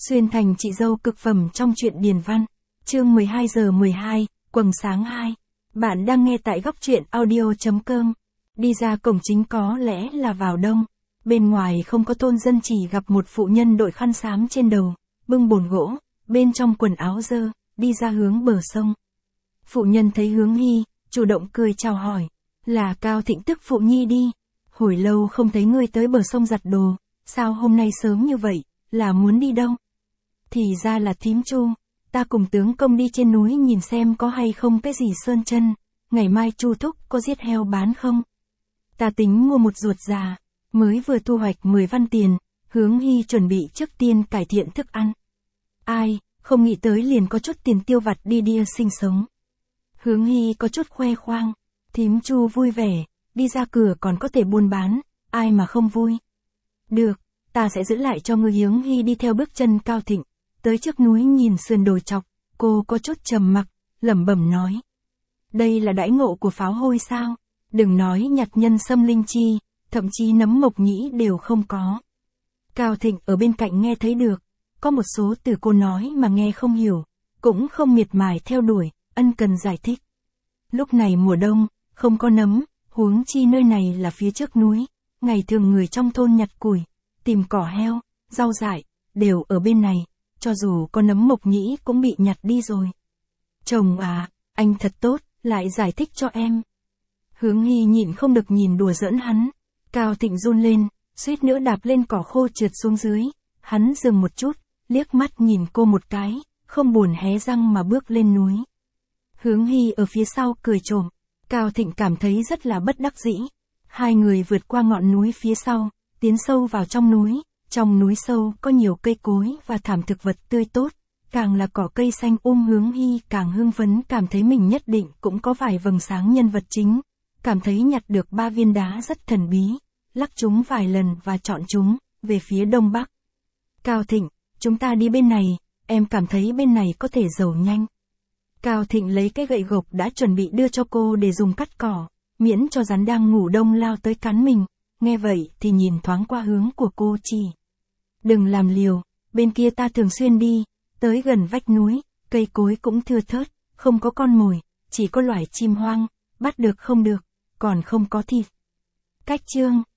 Xuyên thành chị dâu cực phẩm trong truyện Điền Văn. Chương 12 giờ 12, quầng sáng 2. Bạn đang nghe tại góc truyện audio.com. Đi ra cổng chính có lẽ là vào đông. Bên ngoài không có thôn dân, chỉ gặp một phụ nhân đội khăn xám trên đầu, bưng bồn gỗ, bên trong quần áo dơ, đi ra hướng bờ sông. Phụ nhân thấy Hướng Hy, chủ động cười chào hỏi. Là Cao Thịnh tức phụ nhi đi. Hồi lâu không thấy ngươi tới bờ sông giặt đồ, sao hôm nay sớm như vậy, là muốn đi đâu? Thì ra là thím Chu, ta cùng tướng công đi trên núi nhìn xem có hay không cái gì sơn chân, ngày mai Chu thúc có giết heo bán không? Ta tính mua một ruột già, mới vừa thu hoạch 10 văn tiền, Hướng Hy chuẩn bị trước tiên cải thiện thức ăn. Ai, không nghĩ tới liền có chút tiền tiêu vặt đi sinh sống. Hướng Hy có chút khoe khoang, thím Chu vui vẻ, đi ra cửa còn có thể buôn bán, ai mà không vui. Được, ta sẽ giữ lại cho ngươi. Hướng Hy đi theo bước chân Cao Thịnh, tới trước núi nhìn sườn đồi chọc, cô có chút trầm mặc, lẩm bẩm nói. Đây là đãi ngộ của pháo hôi sao? Đừng nói nhặt nhân sâm linh chi, thậm chí nấm mộc nhĩ đều không có. Cao Thịnh ở bên cạnh nghe thấy được, có một số từ cô nói mà nghe không hiểu, cũng không miệt mài theo đuổi, ân cần giải thích. Lúc này mùa đông, không có nấm, huống chi nơi này là phía trước núi, ngày thường người trong thôn nhặt củi, tìm cỏ heo, rau dại, đều ở bên này, cho dù có nấm mộc nhĩ cũng bị nhặt đi rồi. Chồng à, anh thật tốt, lại giải thích cho em. Hướng Hy nhịn không được nhìn đùa giỡn hắn. Cao Thịnh run lên, suýt nữa đạp lên cỏ khô trượt xuống dưới. Hắn dừng một chút, liếc mắt nhìn cô một cái, không buồn hé răng mà bước lên núi. Hướng Hy ở phía sau cười trộm. Cao Thịnh cảm thấy rất là bất đắc dĩ. Hai người vượt qua ngọn núi phía sau, tiến sâu vào trong núi. Trong núi sâu có nhiều cây cối và thảm thực vật tươi tốt, càng là cỏ cây xanh Hướng Hy càng hưng phấn, cảm thấy mình nhất định cũng có vài vầng sáng nhân vật chính, cảm thấy nhặt được 3 viên đá rất thần bí, lắc chúng vài lần và chọn chúng, về phía đông bắc. Cao Thịnh, chúng ta đi bên này, em cảm thấy bên này có thể giàu nhanh. Cao Thịnh lấy cái gậy gộc đã chuẩn bị đưa cho cô để dùng cắt cỏ, miễn cho rắn đang ngủ đông lao tới cắn mình. Nghe vậy thì nhìn thoáng qua hướng của cô chỉ. Đừng làm liều, bên kia ta thường xuyên đi, tới gần vách núi, cây cối cũng thưa thớt, không có con mồi, chỉ có loài chim hoang, bắt được không được, còn không có thịt. Cách chương